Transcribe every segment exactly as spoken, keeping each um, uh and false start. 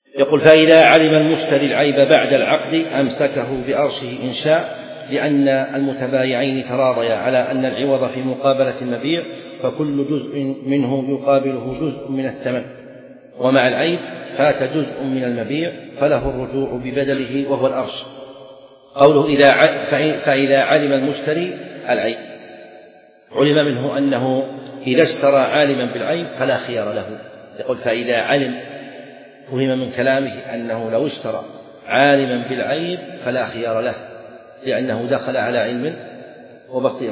يقول: فإذا علم المشتري العيب بعد العقد أمسكه بأرشه إن شاء، لأن المتبايعين تراضيا على أن العوض في مقابلة المبيع، فكل جزء منه يقابله جزء من الثمن، ومع العيب فات جزء من المبيع فله الرجوع ببدله وهو الأرش. قوله إذا فإذا علم المشتري العيب، علم منه أنه إذا اشترى عالما بالعيب فلا خيار له. يقول: فإذا علم، فهم من كلامه أنه لو اشترى عالما بالعيب فلا خيار له، لأنه دخل على علم وبصيرة.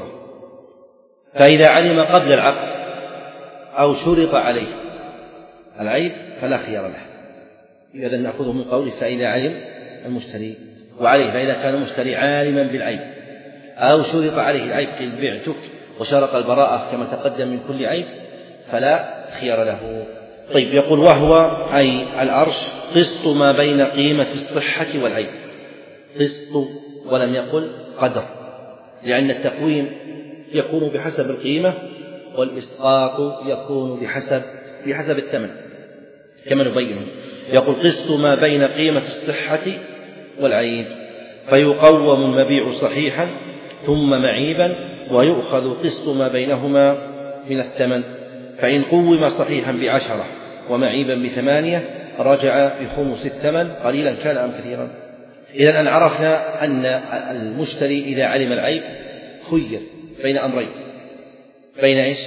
فإذا علم قبل العقد أو شرط عليه العيب فلا خيار له. إذا نأخذه من قوله: فإذا علم المشتري وعليه، فإذا كان المشتري عالما بالعيب أو شرط عليه العيب، قيل بعتك وشرط البراءة كما تقدم من كل عيب، فلا خيار له. طيب، يقول: وهو أي الأرش قسط ما بين قيمة الصحة والعيب. قسط، ولم يقل قدر، لأن التقويم يكون بحسب القيمة والإسقاط يكون بحسب بحسب الثمن كما نبين. يقول: قسط ما بين قيمة الصحة والعيب، فيقوم المبيع صحيحا ثم معيبا، ويؤخذ قسط ما بينهما من الثمن، فإن قوم صحيحا بعشرة ومعيبا بثمانية رجع بخمس الثمن قليلا كان أم كثيرا. إذا أن عرفنا أن المشتري إذا علم العيب خير بين أمرين، بين إيش؟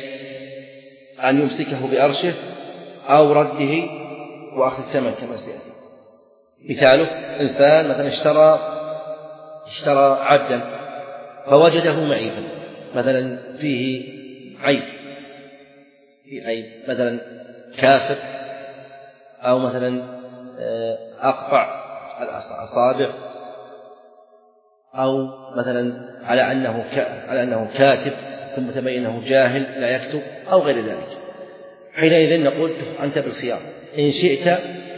أن يمسكه بأرشه أو رده وأخذ الثمن كما سيأتي. مثاله: إنسان مثلا اشترى اشترى عبدا فوجده معيبا، مثلا فيه عيب فيه عيب مثلا كافر، أو مثلا أقطع الأصابع، أو مثلا على أنه على أنه كاتب ثم تبين أنه جاهل لا يكتب أو غير ذلك. حينئذ نقول: أنت بالخيار، إن شئت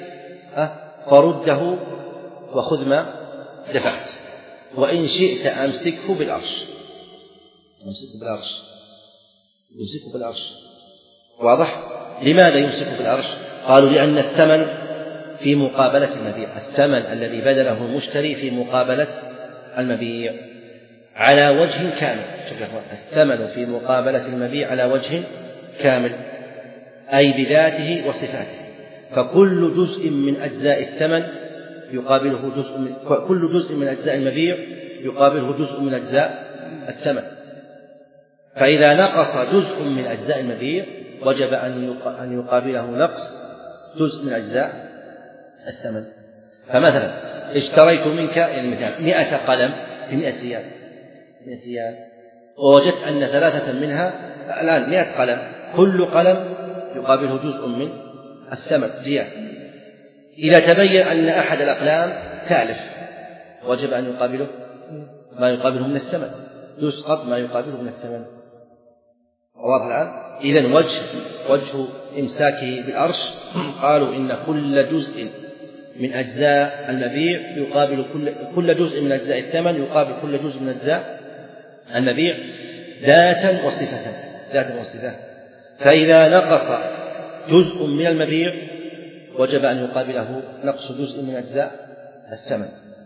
فرده وخذ ما دفعت، وإن شئت أمسكه بالأرش أمسكه بالأرش يمسكه بالأرش. واضح؟ لماذا يمسكه بالأرش؟ قالوا: لأن الثمن في مقابلة المبيع، الثمن الذي بذله المشتري في مقابلة المبيع على وجه كامل. الثمن في مقابلة المبيع على وجه كامل، أي بذاته وصفاته، فكل جزء من أجزاء الثمن يقابله جزء من كل جزء من أجزاء المبيع يقابله جزء من أجزاء الثمن. فإذا نقص جزء من أجزاء المبيع وجب أن يقابله نقص جزء من أجزاء الثمن. فمثلا اشتريت منك يعني مثلا مئة قلم بمئة ريال مئة ريال، ووجدت أن ثلاثة منها الآن مئة قلم، كل قلم يقابله جزء من الثمن ريال. إذا تبين أن أحد الأقلام تالف وجب أن يقابله ما يقابله من الثمن، يسقط ما يقابله من الثمن. واضح الآن؟ إذن وجه وجه إمساكه بالأرش، قالوا إن كل جزء من أجزاء المبيع يقابل كل كل جزء من أجزاء الثمن يقابل كل جزء من أجزاء المبيع ذاتا وصفة ذاتا وصفة. فإذا نقص جزء من المبيع وجب أن يقابله نقص جزء من أجزاء الثمن.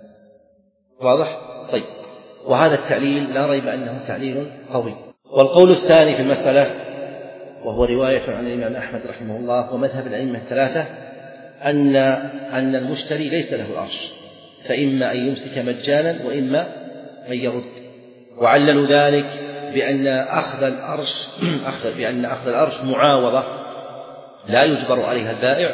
واضح؟ طيب، وهذا التعليل لا ريب أنه تعليل قوي. والقول الثاني في المسألة، وهو رواية عن الإمام أحمد رحمه الله ومذهب الأئمة الثلاثة، أن أن المشتري ليس له الأرش، فإما أن يمسك مجانا وإما أن يرد. وعللوا ذلك بأن أخذ الأرش أخذ بأن أخذ الأرش معاوضة لا يجبر عليها البائع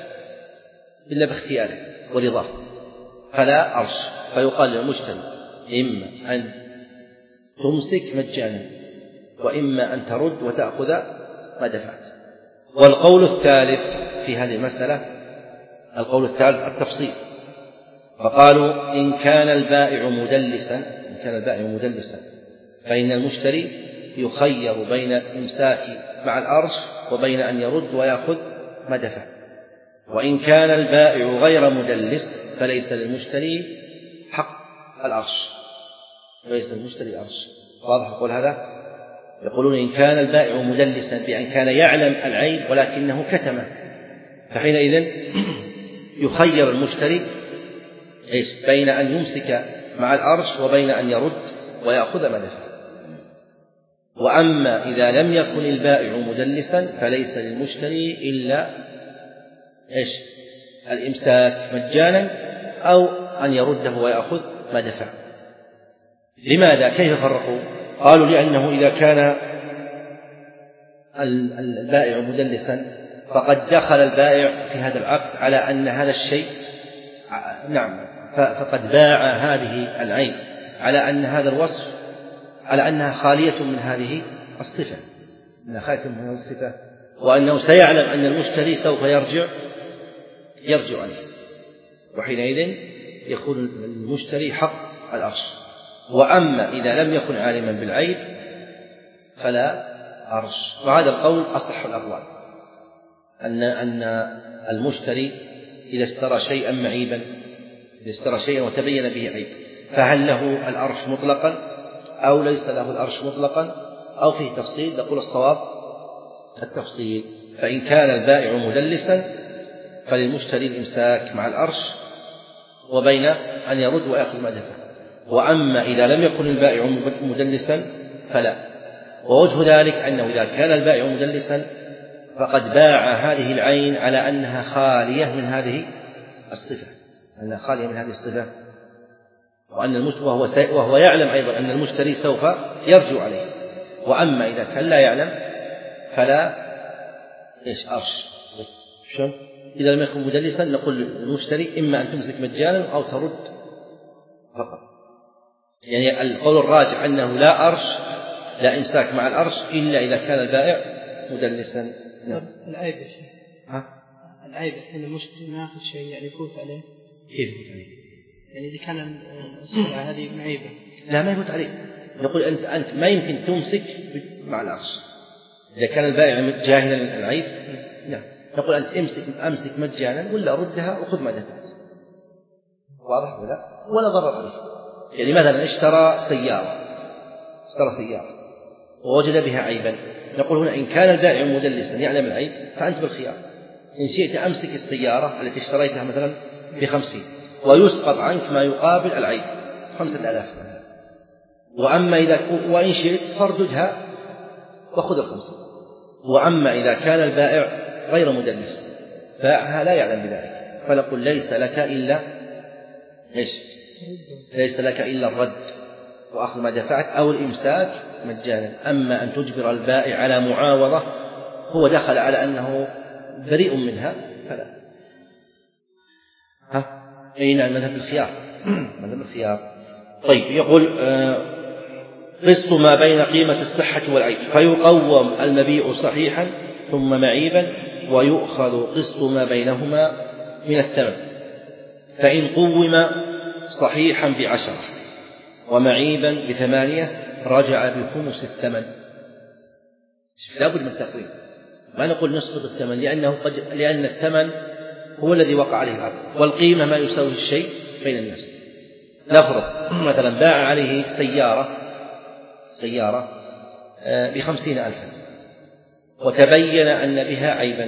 إلا باختياره ورضاه، فلا أرش، فيقال للمشتري: إما أن تمسك مجانا وإما أن ترد وتأخذ ما دفعت. والقول الثالث في هذه المسألة، القول الثالث التفصيل، فقالوا: إن كان البائع مدلسا إن كان البائع مدلسا فإن المشتري يخير بين الإمساك مع الأرش وبين أن يرد ويأخذ ما دفع. وإن كان البائع غير مدلس فليس للمشتري حق الأرش ليس للمشتري أرش. واضح يقول هذا؟ يقولون: إن كان البائع مدلسا بأن كان يعلم العيب ولكنه كتمه، فحينئذ يخير المشتري إيش بين أن يمسك مع الأرش وبين أن يرد ويأخذ ما دفع. وأما إذا لم يكن البائع مدلسا فليس للمشتري إلا إيش الإمساك مجانا أو أن يرده ويأخذ ما دفع. لماذا؟ كيف فرقوا؟ قالوا لأنه إذا كان البائع مدلسا فقد دخل البائع في هذا العقد على أن هذا الشيء نعم فقد باع هذه العين على أن هذا الوصف على أنها خالية من هذه الصفة أنها خالية من هذه الصفة وأنه سيعلم أن المشتري سوف يرجع يرجع عليه، وحينئذ يكون المشتري حق الأرش. وأما إذا لم يكن عالما بالعيب فلا أرش. وهذا القول أصح الأقوال، أن أن المشتري إذا اشترى شيئا معيبا إذا اشترى شيئا وتبين به عيب فهل له الأرش مطلقا أو ليس له الأرش مطلقا أو فيه تفصيل؟ نقول الصواب التفصيل. فإن كان البائع مدلسا فللمشتري الإمساك مع الأرش وبين أن يرد ويأخذ ما دفع. وأما إذا لم يكن البائع مدلسا فلا. ووجه ذلك أنه إذا كان البائع مدلسا فقد باع هذه العين على أنها خالية من هذه الصفة أنها خالية من هذه الصفة وأن المشتري وهو, وهو يعلم أيضا أن المشتري سوف يرجع عليه. وأما إذا كان لا يعلم فلا إيش أرش. شو؟ إذا لم يكن مدلسا نقول للمشتري إما أن تمسك مجانا أو ترد فقط. يعني القول الراجع أنه لا أرش لا إمساك مع الأرش إلا إذا كان البائع مدلسا. نعم. العيب يا شيخ ها العيب أن المشتري ما يأخذ شيء يعني يفوت عليه. كيف يفوت عليه؟ يعني إذا كان السلعة هذه معيبة لا ما يفوت عليه. نقول أنت أنت ما يمكن تمسك مع الأرش إذا كان البائع جاهلا العيب. لا نقول أنت امسك أمسك مجانا ولا ردها وخذ ما دفعت. واضح ولا ولا ضرر عليه. يعني مثلا اشترى سيارة اشترى سيارة ووجد بها عيبا نقول هنا إن كان البائع مدلسا يعلم العيب فأنت بالخيار إن شئت أمسك السيارة التي اشتريتها مثلا بخمسين ويسقط عنك ما يقابل العيب خمسة آلاف. وأما إذا وإن شئت فارددها وخذ الخمسين. وأما إذا كان البائع غير مدلس باعها لا يعلم بذلك فنقول ليس لك إلا إيش ليس لك إلا الرد وأخذ ما دفعت أو الإمساك مجانا. أما أن تجبر البائع على معاوضة هو دخل على أنه بريء منها فلا. ها أين المذهب الخيار مذهب الخيار. طيب يقول آه قسط ما بين قيمة الصحة والعيب فيقوم المبيع صحيحا ثم معيبا ويؤخذ قسط ما بينهما من الثمن فإن قوم صحيحا بعشرة ومعيبا بثمانية رجع بخمس الثمن. لا بد من التقويم ما نقول نسقط الثمن لأنه قد لأن الثمن هو الذي وقع عليه العقد والقيمة ما يساوي الشيء بين الناس. نفرض مثلا باع عليه سيارة سيارة بخمسين ألفا وتبين أن بها عيبا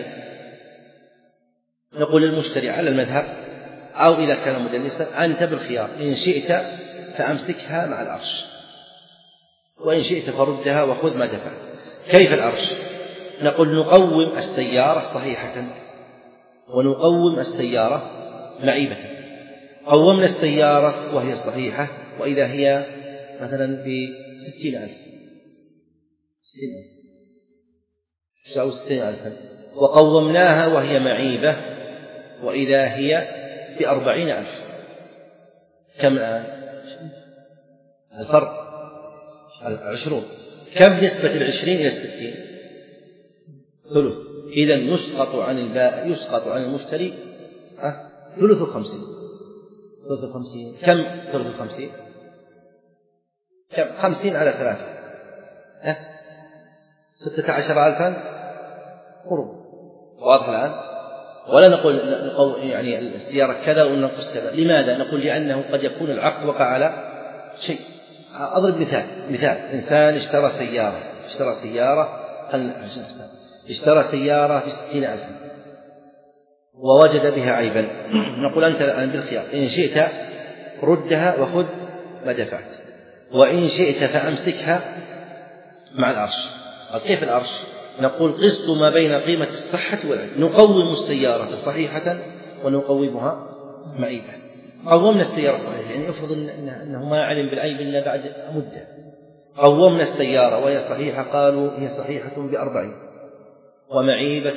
نقول للمشتري على المذهب أو إذا كان مدلسا أنت بالخيار إن شئت فأمسكها مع الأرش وإن شئت فردها وخذ ما دفعت. كيف الأرش؟ نقول نقوم السيارة صحيحة ونقوم السيارة معيبة. قومنا السيارة وهي صحيحة وإذا هي مثلا بستين ألف ستين ألف تساوي ستين ألفا وقومناها وهي معيبة وإذا هي بأربعين ألف. كم الآن الفرق؟ عشرون. كم نسبة العشرين إلى الستين؟ ثلث. إذا يسقط عن البائع يسقط عن المشتري أه؟ ثلث خمسين. ثلث خمسين كم ثلث خمسين؟ كم خمسين على ثلاثة أه؟ ستة عشر ألفا قرب. واضح الآن؟ ولا نقول يعني السيارة كذا وننقص كذا. لماذا؟ نقول لأنه قد يكون العقد وقع على شيء. أضرب مثال مثال إنسان اشترى سيارة اشترى سيارة اشترى سيارة بستين ألفا ووجد بها عيبا نقول أنت الآن بالخيار، إن شئت ردها وخذ ما دفعت، وإن شئت فأمسكها مع الأرش. كيف الأرش؟ نقول قسط ما بين قيمة الصحة والعيب، نقوم السيارة صحيحة ونقومها معيبة. قومنا السيارة صحيحة، يعني افرض أنه ما علم بالعيب إلا بعد مدة، قومنا السيارة وهي صحيحة، قالوا هي صحيحة بأربعين ومعيبة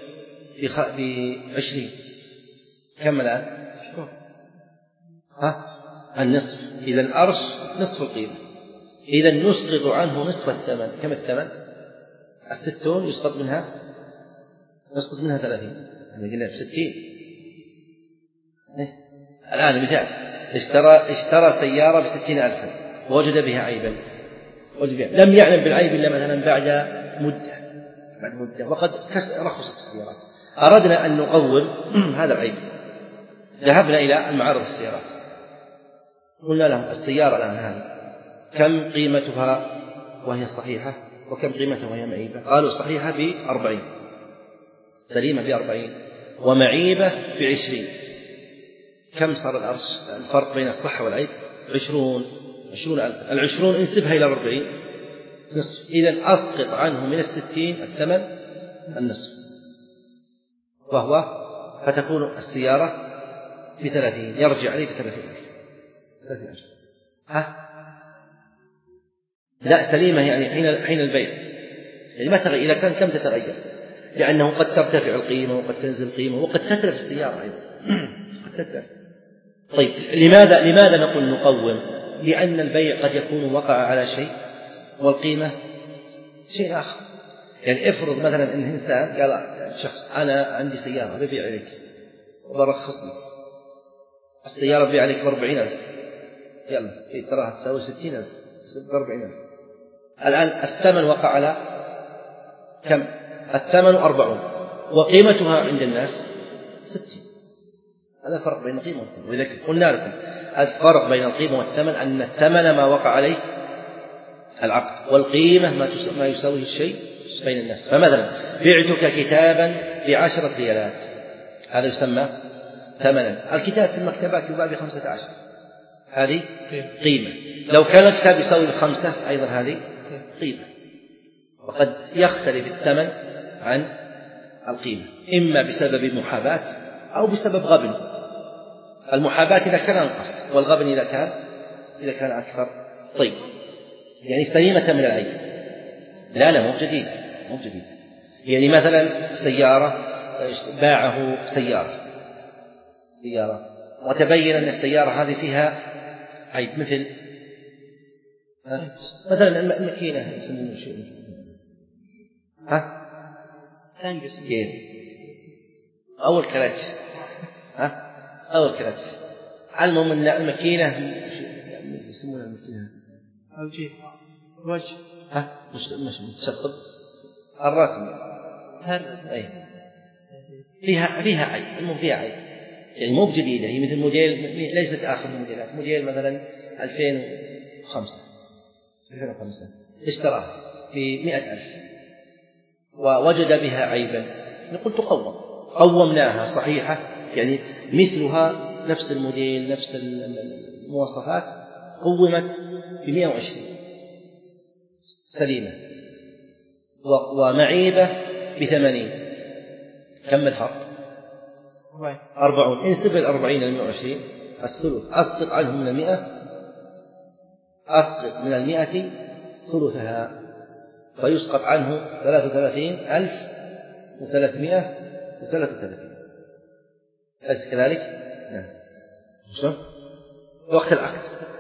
بعشرين، كم الآن؟ ها؟ النصف. إذا الأرش نصف القيمة، إذا نسقط عنه نصف الثمن. كم الثمن؟ الستون يسقط منها نسقط منها ثلاثين، يعني قلنا بستين. إيه؟ الآن مثال، اشترى اشترى سيارة بستين ألفا ووجد بها عيبا، وجد بها. لم يعلم بالعيب إلا مثلا بعد مدة بعد مدة وقد رخصت السيارات، أردنا أن نقوم هذا العيب، ذهبنا إلى المعارض السيارات، قلنا لهم السيارة الآن هذه كم قيمتها وهي صحيحة وكم قيمتها وهي معيبة؟ قالوا صحيحة بأربعين، سليمة بأربعين، ومعيبة بعشرين. كم صار الأرش الفرق بين الصحة والعيب؟ عشرون عشرون ألف. العشرون انسبها إلى أربعين نصف، إذن أسقط عنه من الستين الثمن النصف، وهو فتكون السيارة بثلاثين، يرجع عليه بثلاثين ألف. ها؟ لا سليمة، يعني حين حين البيع، يعني ما تغير. إذا كان كم تتغير؟ لأنه قد ترتفع القيمة وقد تنزل القيمة وقد تتلف السيارة أيضا قد تتلف. طيب لماذا لماذا نقول نقوم؟ لأن البيع قد يكون وقع على شيء والقيمة شيء آخر. يعني افرض مثلا إن إنسان قال شخص أنا عندي سيارة ببيع عليك وبرخص لك السيارة ببيع عليك بأربعين ألف، يلا تراها تساوي ستين ألف بأربعين ألف. الآن الثمن وقع على كم؟ الثمن أربعون وقيمتها عند الناس ستين. هذا فرق بين القيمة والثمن. وإذا قلنا لكم الفرق بين القيمة والثمن أن الثمن ما وقع عليه العقد، والقيمة ما يساويه الشيء بين الناس. فمثلا بعتك كتابا بعشرة ريالات، هذا يسمى ثمنا. الكتاب في المكتبات يباع بخمسة عشر، هذه قيمة. لو كان الكتاب يساوي الخمسة أيضا هذه قيمة. وقد يختلف الثمن عن القيمة إما بسبب محاباة أو بسبب غبن. المحاباة إذا كان أنقص، والغبن إذا كان إذا كان أكثر. طيب يعني سليمة من العيب؟ لا لا مو جديدة، مو جديدة. يعني مثلا سيارة باعه سيارة سيارة وتبين أن السيارة هذه فيها عيب، مثل مثلا الماكينة يسمونه شيء ها تنقص كيف أول كراتش ها أول كراتش. المهم أن الماكينة يسمونها الماكينة أوجه وجه ها مش مش متشطب الرسم أي فيها فيها عيب. المهم فيها عيب، يعني مو بجديدة، هي مثل موديل ليست آخر الموديلات، موديل مثلا ألفين وخمسة ألفين وخمسة اشتراها بمئة ألف ووجد بها عيبا، نقول تقوم. قومناها صحيحة، يعني مثلها نفس الموديل نفس المواصفات، قومت بمئة وعشرين سليمة، ومعيبة بثمانين. كم الفرق؟ أربعون. انسب الأربعين إلى مئة وعشرين الثلث، أسقط عنه من المئة أسقط من المئة ثلثها، فيسقط عنه ثلاثة وثلاثين ألف وثلاثمائة وثلاثة وثلاثين. أليس كذلك؟ نعم. شو؟ وقت العقد